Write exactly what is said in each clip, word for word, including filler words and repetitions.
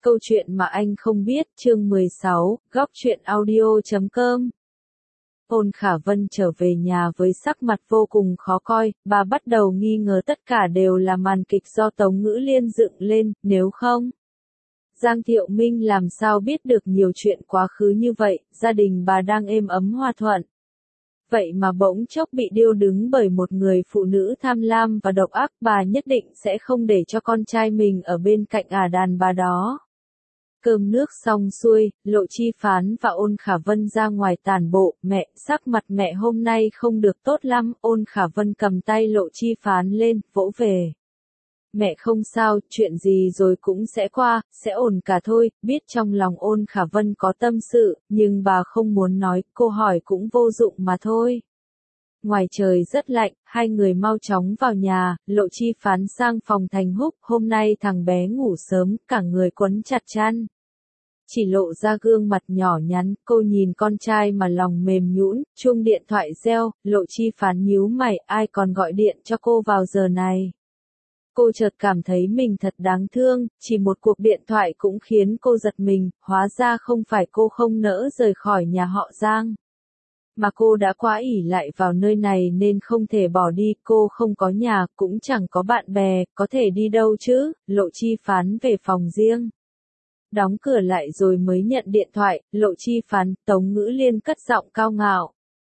Câu chuyện mà anh không biết, chương mười sáu, góc truyện audio chấm com. Ôn Khả Vân trở về nhà với sắc mặt vô cùng khó coi, bà bắt đầu nghi ngờ tất cả đều là màn kịch do Tống Ngữ Liên dựng lên, nếu không. Giang Thiệu Minh làm sao biết được nhiều chuyện quá khứ như vậy, gia đình bà đang êm ấm hòa thuận. Vậy mà bỗng chốc bị điêu đứng bởi một người phụ nữ tham lam và độc ác, bà nhất định sẽ không để cho con trai mình ở bên cạnh ả đàn bà đó. Cơm nước xong xuôi, Lộ Chi Phán và Ôn Khả Vân ra ngoài tản bộ, mẹ, sắc mặt mẹ hôm nay không được tốt lắm, Ôn Khả Vân cầm tay Lộ Chi Phán lên, vỗ về. Mẹ không sao, chuyện gì rồi cũng sẽ qua, sẽ ổn cả thôi, biết trong lòng Ôn Khả Vân có tâm sự, nhưng bà không muốn nói, cô hỏi cũng vô dụng mà thôi. Ngoài trời rất lạnh, hai người mau chóng vào nhà, Lộ Chi Phán sang phòng Thành Húc, hôm nay thằng bé ngủ sớm, cả người quấn chặt chăn. Chỉ lộ ra gương mặt nhỏ nhắn, cô nhìn con trai mà lòng mềm nhũn, chuông điện thoại reo, Lộ Chi Phán nhíu mày, ai còn gọi điện cho cô vào giờ này. Cô chợt cảm thấy mình thật đáng thương, chỉ một cuộc điện thoại cũng khiến cô giật mình, hóa ra không phải cô không nỡ rời khỏi nhà họ Giang. Mà cô đã quá ỷ lại vào nơi này nên không thể bỏ đi, cô không có nhà, cũng chẳng có bạn bè, có thể đi đâu chứ, Lộ Chi Phán về phòng riêng. Đóng cửa lại rồi mới nhận điện thoại, Lộ Chi Phán, Tống Ngữ Liên cất giọng cao ngạo.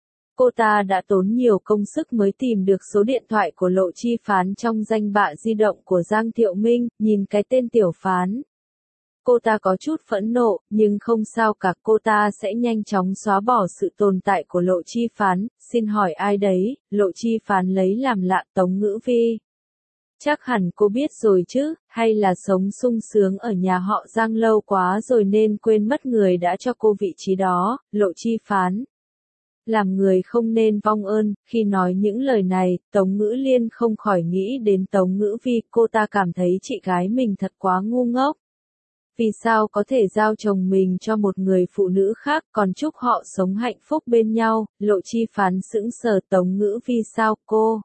Cô ta đã tốn nhiều công sức mới tìm được số điện thoại của Lộ Chi Phán trong danh bạ di động của Giang Thiệu Minh, nhìn cái tên Tiểu Phán. Cô ta có chút phẫn nộ, nhưng không sao cả, cô ta sẽ nhanh chóng xóa bỏ sự tồn tại của Lộ Chi Phán, xin hỏi ai đấy, Lộ Chi Phán lấy làm lạ, Tống Ngữ Vi. Chắc hẳn cô biết rồi chứ, hay là sống sung sướng ở nhà họ Giang lâu quá rồi nên quên mất người đã cho cô vị trí đó, Lộ Chi Phán. Làm người không nên vong ơn, khi nói những lời này, Tống Ngữ Liên không khỏi nghĩ đến Tống Ngữ Vi, cô ta cảm thấy chị gái mình thật quá ngu ngốc. Vì sao có thể giao chồng mình cho một người phụ nữ khác, còn chúc họ sống hạnh phúc bên nhau, Lộ Chi Phán sững sờ, Tống Ngữ Vi sao, cô?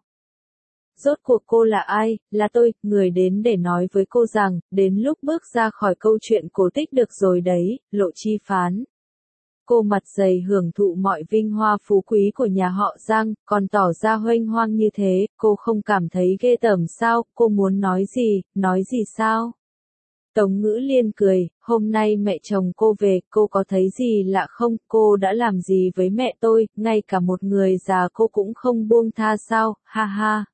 Rốt cuộc cô là ai, là tôi, người đến để nói với cô rằng, đến lúc bước ra khỏi câu chuyện cổ tích được rồi đấy, Lộ Chi Phán. Cô mặt dày hưởng thụ mọi vinh hoa phú quý của nhà họ Giang, còn tỏ ra huênh hoang như thế, cô không cảm thấy ghê tởm sao, cô muốn nói gì, nói gì sao? Tống Ngữ Liên cười, hôm nay mẹ chồng cô về, cô có thấy gì lạ không, cô đã làm gì với mẹ tôi, ngay cả một người già cô cũng không buông tha sao, ha ha.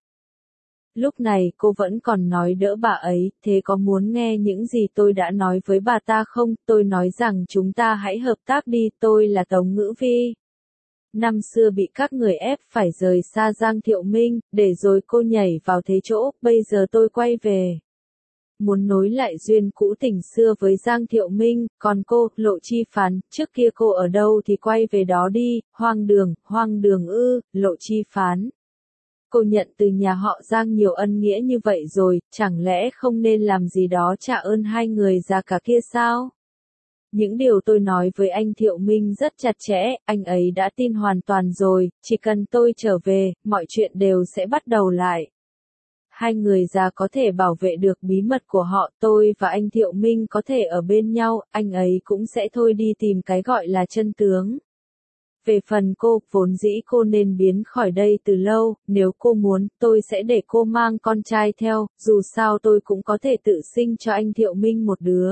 Lúc này cô vẫn còn nói đỡ bà ấy, thế có muốn nghe những gì tôi đã nói với bà ta không, tôi nói rằng chúng ta hãy hợp tác đi, tôi là Tống Ngữ Vi. Năm xưa bị các người ép phải rời xa Giang Thiệu Minh, để rồi cô nhảy vào thế chỗ, bây giờ tôi quay về. Muốn nối lại duyên cũ tình xưa với Giang Thiệu Minh, còn cô, Lộ Chi Phán, trước kia cô ở đâu thì quay về đó đi, hoang đường, hoang đường ư, Lộ Chi Phán. Cô nhận từ nhà họ Giang nhiều ân nghĩa như vậy rồi, chẳng lẽ không nên làm gì đó trả ơn hai người già cả kia sao? Những điều tôi nói với anh Thiệu Minh rất chặt chẽ, anh ấy đã tin hoàn toàn rồi, chỉ cần tôi trở về, mọi chuyện đều sẽ bắt đầu lại. Hai người già có thể bảo vệ được bí mật của họ, tôi và anh Thiệu Minh có thể ở bên nhau, anh ấy cũng sẽ thôi đi tìm cái gọi là chân tướng. Về phần cô, vốn dĩ cô nên biến khỏi đây từ lâu, nếu cô muốn, tôi sẽ để cô mang con trai theo, dù sao tôi cũng có thể tự sinh cho anh Thiệu Minh một đứa.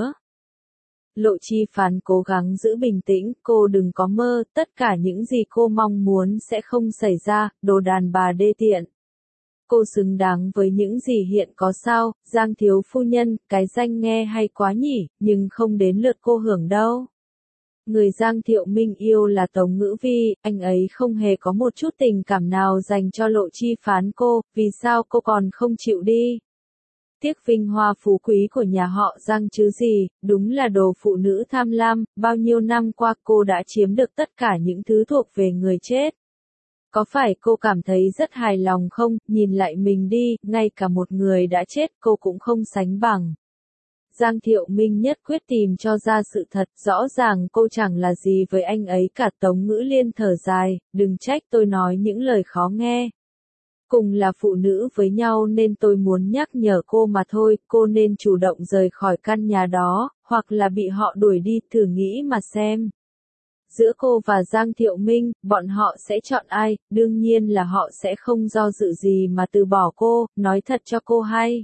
Lộ Chi Phán cố gắng giữ bình tĩnh, cô đừng có mơ, tất cả những gì cô mong muốn sẽ không xảy ra, đồ đàn bà đê tiện. Cô xứng đáng với những gì hiện có sao, Giang thiếu phu nhân, cái danh nghe hay quá nhỉ, nhưng không đến lượt cô hưởng đâu. Người Giang Thiệu Minh yêu là Tống Ngữ Vi, anh ấy không hề có một chút tình cảm nào dành cho Lộ Chi Phán cô, vì sao cô còn không chịu đi? Tiếc vinh hoa phú quý của nhà họ Giang chứ gì, đúng là đồ phụ nữ tham lam, bao nhiêu năm qua cô đã chiếm được tất cả những thứ thuộc về người chết. Có phải cô cảm thấy rất hài lòng không, nhìn lại mình đi, ngay cả một người đã chết cô cũng không sánh bằng. Giang Thiệu Minh nhất quyết tìm cho ra sự thật, rõ ràng cô chẳng là gì với anh ấy cả. Tống Ngữ Liên thở dài, đừng trách tôi nói những lời khó nghe. Cùng là phụ nữ với nhau nên tôi muốn nhắc nhở cô mà thôi, cô nên chủ động rời khỏi căn nhà đó, hoặc là bị họ đuổi đi, thử nghĩ mà xem. Giữa cô và Giang Thiệu Minh, bọn họ sẽ chọn ai? Đương nhiên là họ sẽ không do dự gì mà từ bỏ cô, nói thật cho cô hay.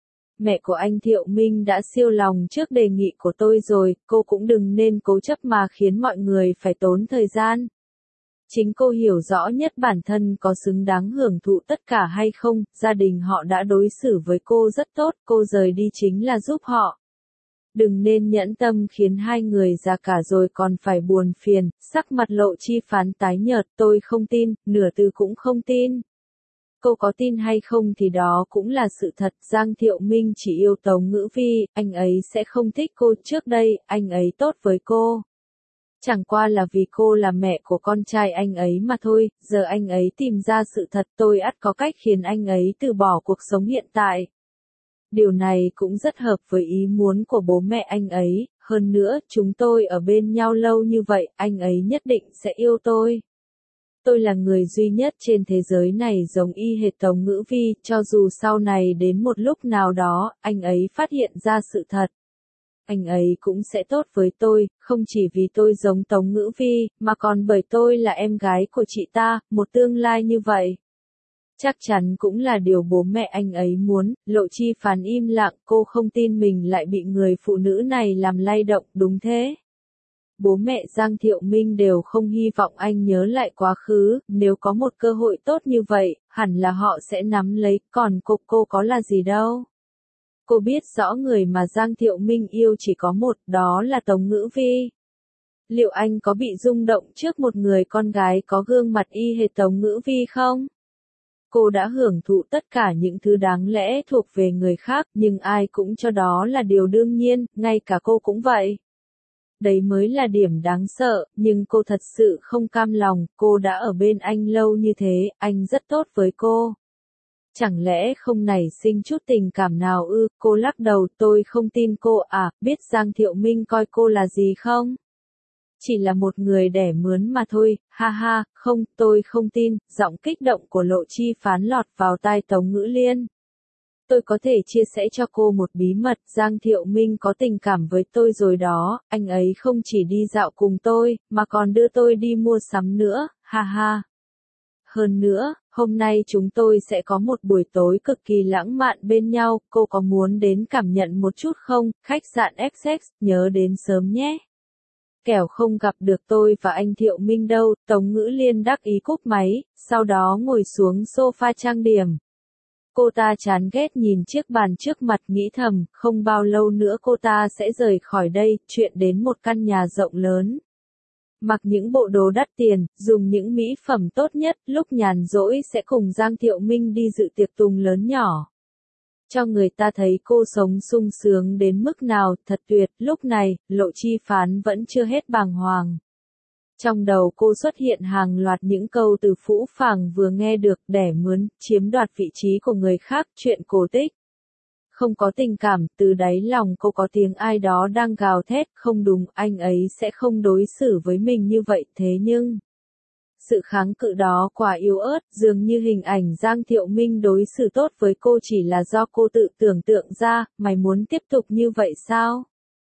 Mẹ của anh Thiệu Minh đã siêu lòng trước đề nghị của tôi rồi, cô cũng đừng nên cố chấp mà khiến mọi người phải tốn thời gian. Chính cô hiểu rõ nhất bản thân có xứng đáng hưởng thụ tất cả hay không, gia đình họ đã đối xử với cô rất tốt, cô rời đi chính là giúp họ. Đừng nên nhẫn tâm khiến hai người già cả rồi còn phải buồn phiền, sắc mặt Lộ Chi Phán tái nhợt, tôi không tin, nửa từ cũng không tin. Cô có tin hay không thì đó cũng là sự thật, Giang Thiệu Minh chỉ yêu Tống Ngữ Vi, anh ấy sẽ không thích cô, trước đây, anh ấy tốt với cô. Chẳng qua là vì cô là mẹ của con trai anh ấy mà thôi, giờ anh ấy tìm ra sự thật, tôi ắt có cách khiến anh ấy từ bỏ cuộc sống hiện tại. Điều này cũng rất hợp với ý muốn của bố mẹ anh ấy, hơn nữa, chúng tôi ở bên nhau lâu như vậy, anh ấy nhất định sẽ yêu tôi. Tôi là người duy nhất trên thế giới này giống y hệt Tống Ngữ Vi, cho dù sau này đến một lúc nào đó, anh ấy phát hiện ra sự thật. Anh ấy cũng sẽ tốt với tôi, không chỉ vì tôi giống Tống Ngữ Vi, mà còn bởi tôi là em gái của chị ta, một tương lai như vậy. Chắc chắn cũng là điều bố mẹ anh ấy muốn, Lộ Chi Phán im lặng, cô không tin mình lại bị người phụ nữ này làm lay động, đúng thế. Bố mẹ Giang Thiệu Minh đều không hy vọng anh nhớ lại quá khứ, nếu có một cơ hội tốt như vậy, hẳn là họ sẽ nắm lấy, còn cô, cô có là gì đâu. Cô biết rõ người mà Giang Thiệu Minh yêu chỉ có một, đó là Tống Ngữ Vi. Liệu anh có bị rung động trước một người con gái có gương mặt y hệt Tống Ngữ Vi không? Cô đã hưởng thụ tất cả những thứ đáng lẽ thuộc về người khác, nhưng ai cũng cho đó là điều đương nhiên, ngay cả cô cũng vậy. Đấy mới là điểm đáng sợ, nhưng cô thật sự không cam lòng, cô đã ở bên anh lâu như thế, anh rất tốt với cô. Chẳng lẽ không nảy sinh chút tình cảm nào ư, cô lắc đầu, tôi không tin cô à, biết Giang Thiệu Minh coi cô là gì không? Chỉ là một người đẻ mướn mà thôi, ha ha, không, tôi không tin, giọng kích động của Lộ Chi Phán lọt vào tai Tống Ngữ Liên. Tôi có thể chia sẻ cho cô một bí mật, Giang Thiệu Minh có tình cảm với tôi rồi đó, anh ấy không chỉ đi dạo cùng tôi, mà còn đưa tôi đi mua sắm nữa, ha ha. Hơn nữa, hôm nay chúng tôi sẽ có một buổi tối cực kỳ lãng mạn bên nhau, cô có muốn đến cảm nhận một chút không, khách sạn ép ích, nhớ đến sớm nhé. Kẻo không gặp được tôi và anh Thiệu Minh đâu, Tống Ngữ Liên đắc ý cúp máy, sau đó ngồi xuống sofa trang điểm. Cô ta chán ghét nhìn chiếc bàn trước mặt nghĩ thầm, không bao lâu nữa cô ta sẽ rời khỏi đây, chuyện đến một căn nhà rộng lớn. Mặc những bộ đồ đắt tiền, dùng những mỹ phẩm tốt nhất, lúc nhàn rỗi sẽ cùng Giang Thiệu Minh đi dự tiệc tùng lớn nhỏ. Cho người ta thấy cô sống sung sướng đến mức nào, thật tuyệt, lúc này, Lộ Chi Phán vẫn chưa hết bàng hoàng. Trong đầu cô xuất hiện hàng loạt những câu từ phũ phàng vừa nghe được, đẻ mướn, chiếm đoạt vị trí của người khác, chuyện cổ tích. Không có tình cảm, từ đáy lòng cô có tiếng ai đó đang gào thét, không đúng, anh ấy sẽ không đối xử với mình như vậy, thế nhưng... Sự kháng cự đó quả yếu ớt, dường như hình ảnh Giang Thiệu Minh đối xử tốt với cô chỉ là do cô tự tưởng tượng ra, mày muốn tiếp tục như vậy sao?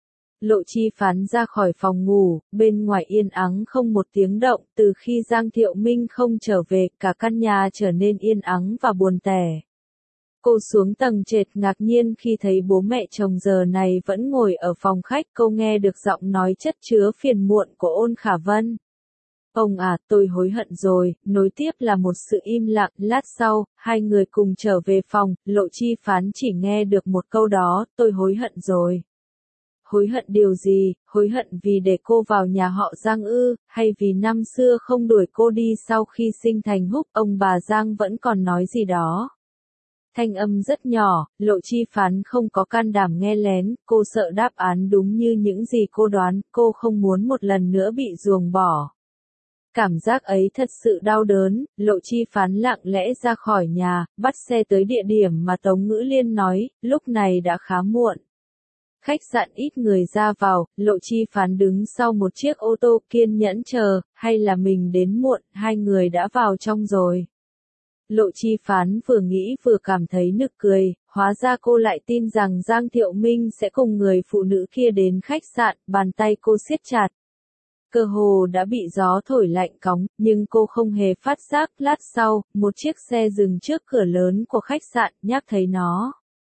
Lộ Chi Phán ra khỏi phòng ngủ, bên ngoài yên ắng không một tiếng động, từ khi Giang Thiệu Minh không trở về, cả căn nhà trở nên yên ắng và buồn tẻ. Cô xuống tầng trệt ngạc nhiên khi thấy bố mẹ chồng giờ này vẫn ngồi ở phòng khách, cô nghe được giọng nói chất chứa phiền muộn của Ôn Khả Vân. Ông à, tôi hối hận rồi, nối tiếp là một sự im lặng, lát sau, hai người cùng trở về phòng, Lộ Chi Phán chỉ nghe được một câu đó, tôi hối hận rồi. Hối hận điều gì, hối hận vì để cô vào nhà họ Giang ư, hay vì năm xưa không đuổi cô đi sau khi sinh thành húc, ông bà Giang vẫn còn nói gì đó. Thanh âm rất nhỏ, Lộ Chi Phán không có can đảm nghe lén, cô sợ đáp án đúng như những gì cô đoán, cô không muốn một lần nữa bị ruồng bỏ. Cảm giác ấy thật sự đau đớn, Lộ Chi Phán lặng lẽ ra khỏi nhà, bắt xe tới địa điểm mà Tống Ngữ Liên nói, lúc này đã khá muộn. Khách sạn ít người ra vào, Lộ Chi Phán đứng sau một chiếc ô tô kiên nhẫn chờ, hay là mình đến muộn, hai người đã vào trong rồi. Lộ Chi Phán vừa nghĩ vừa cảm thấy nực cười, hóa ra cô lại tin rằng Giang Thiệu Minh sẽ cùng người phụ nữ kia đến khách sạn, bàn tay cô siết chặt. Cơ hồ đã bị gió thổi lạnh cóng, nhưng cô không hề phát giác. Lát sau, một chiếc xe dừng trước cửa lớn của khách sạn, nhắc thấy nó.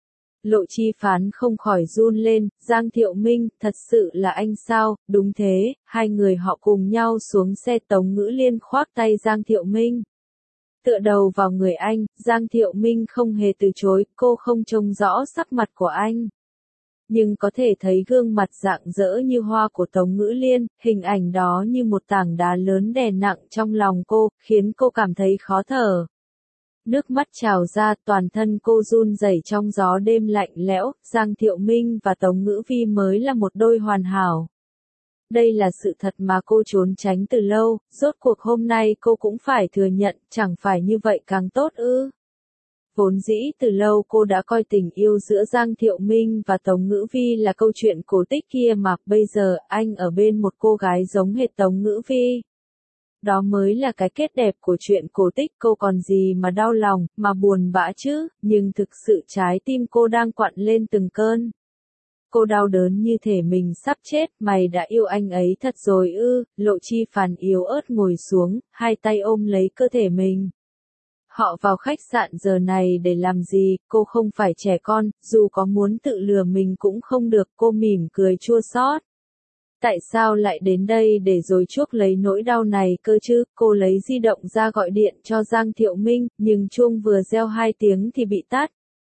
Lộ Chi Phán không khỏi run lên, Giang Thiệu Minh, thật sự là anh sao? Đúng thế, hai người họ cùng nhau xuống xe. Tống Ngữ Liên khoác tay Giang Thiệu Minh. Tựa đầu vào người anh, Giang Thiệu Minh không hề từ chối, cô không trông rõ sắc mặt của anh. Nhưng có thể thấy gương mặt rạng rỡ như hoa của Tống Ngữ Liên, hình ảnh đó như một tảng đá lớn đè nặng trong lòng cô, khiến cô cảm thấy khó thở. Nước mắt trào ra, toàn thân cô run rẩy trong gió đêm lạnh lẽo. Giang Thiệu Minh và Tống Ngữ Vi mới là một đôi hoàn hảo. Đây là sự thật mà cô trốn tránh từ lâu, rốt cuộc hôm nay cô cũng phải thừa nhận, chẳng phải như vậy càng tốt ư. Vốn dĩ từ lâu cô đã coi tình yêu giữa Giang Thiệu Minh và Tống Ngữ Vi là câu chuyện cổ tích kia mà, bây giờ anh ở bên một cô gái giống hệt Tống Ngữ Vi. Đó mới là cái kết đẹp của chuyện cổ tích, cô còn gì mà đau lòng, mà buồn bã chứ, nhưng thực sự trái tim cô đang quặn lên từng cơn. Cô đau đớn như thể mình sắp chết. Mày đã yêu anh ấy thật rồi ư? Lộ Chi Phán yếu ớt ngồi xuống, hai tay ôm lấy cơ thể mình. Họ vào khách sạn giờ này để làm gì? Cô không phải trẻ con, dù có muốn tự lừa mình cũng không được. Cô mỉm cười chua xót. Tại sao lại đến đây để rồi chuốc lấy nỗi đau này cơ chứ? Cô lấy di động ra gọi điện cho Giang Thiệu Minh, nhưng chuông vừa reo hai tiếng thì bị tắt.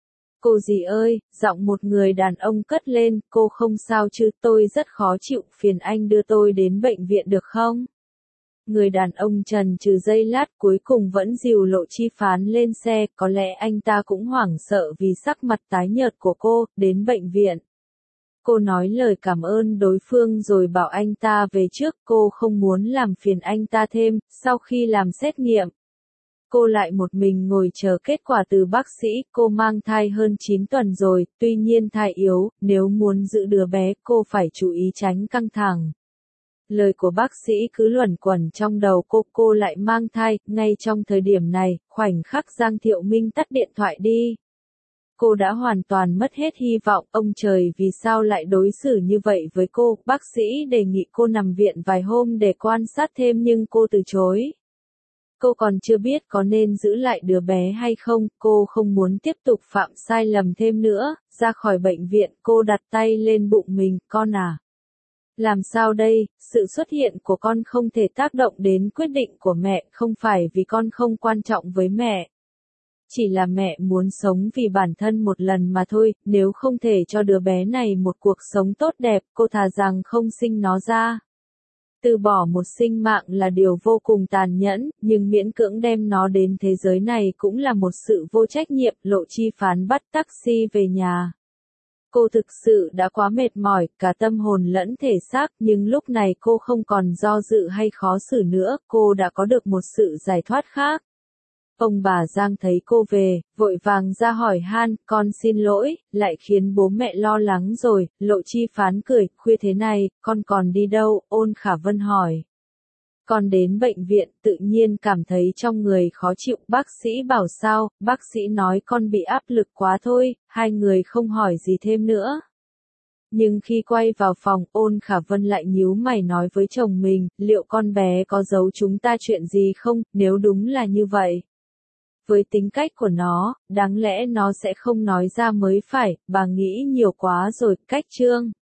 Cô dì ơi, giọng một người đàn ông cất lên, cô không sao chứ, tôi rất khó chịu, phiền anh đưa tôi đến bệnh viện được không? Người đàn ông chần chừ giây lát cuối cùng vẫn dìu Lộ Chi Phán lên xe, có lẽ anh ta cũng hoảng sợ vì sắc mặt tái nhợt của cô, đến bệnh viện. Cô nói lời cảm ơn đối phương rồi bảo anh ta về trước, cô không muốn làm phiền anh ta thêm. Sau khi làm xét nghiệm, cô lại một mình ngồi chờ kết quả từ bác sĩ. Cô mang thai hơn chín tuần rồi, tuy nhiên thai yếu, nếu muốn giữ đứa bé cô phải chú ý tránh căng thẳng. Lời của bác sĩ cứ luẩn quẩn trong đầu cô, cô lại mang thai. Ngay trong thời điểm này, khoảnh khắc Giang Thiệu Minh tắt điện thoại đi. Cô đã hoàn toàn mất hết hy vọng, ông trời vì sao lại đối xử như vậy với cô? Bác sĩ đề nghị cô nằm viện vài hôm để quan sát thêm nhưng cô từ chối. Cô còn chưa biết có nên giữ lại đứa bé hay không, cô không muốn tiếp tục phạm sai lầm thêm nữa. Ra khỏi bệnh viện, cô đặt tay lên bụng mình, con à. Làm sao đây, sự xuất hiện của con không thể tác động đến quyết định của mẹ, không phải vì con không quan trọng với mẹ. Chỉ là mẹ muốn sống vì bản thân một lần mà thôi, nếu không thể cho đứa bé này một cuộc sống tốt đẹp, cô thà rằng không sinh nó ra. Từ bỏ một sinh mạng là điều vô cùng tàn nhẫn, nhưng miễn cưỡng đem nó đến thế giới này cũng là một sự vô trách nhiệm. Lộ Chi Phán bắt taxi về nhà. Cô thực sự đã quá mệt mỏi, cả tâm hồn lẫn thể xác, nhưng lúc này cô không còn do dự hay khó xử nữa, cô đã có được một sự giải thoát khác. Ông bà Giang thấy cô về, vội vàng ra hỏi han, con xin lỗi, lại khiến bố mẹ lo lắng rồi. Lộ Chi Phán cười, khuya thế này, con còn đi đâu? Ôn Khả Vân hỏi. Con đến bệnh viện, tự nhiên cảm thấy trong người khó chịu. Bác sĩ bảo sao? Bác sĩ nói con bị áp lực quá thôi. Hai người không hỏi gì thêm nữa. Nhưng khi quay vào phòng, Ôn Khả Vân lại nhíu mày nói với chồng mình, liệu con bé có giấu chúng ta chuyện gì không? Nếu đúng là như vậy, với tính cách của nó, đáng lẽ nó sẽ không nói ra mới phải. Bà nghĩ nhiều quá rồi. Cách chương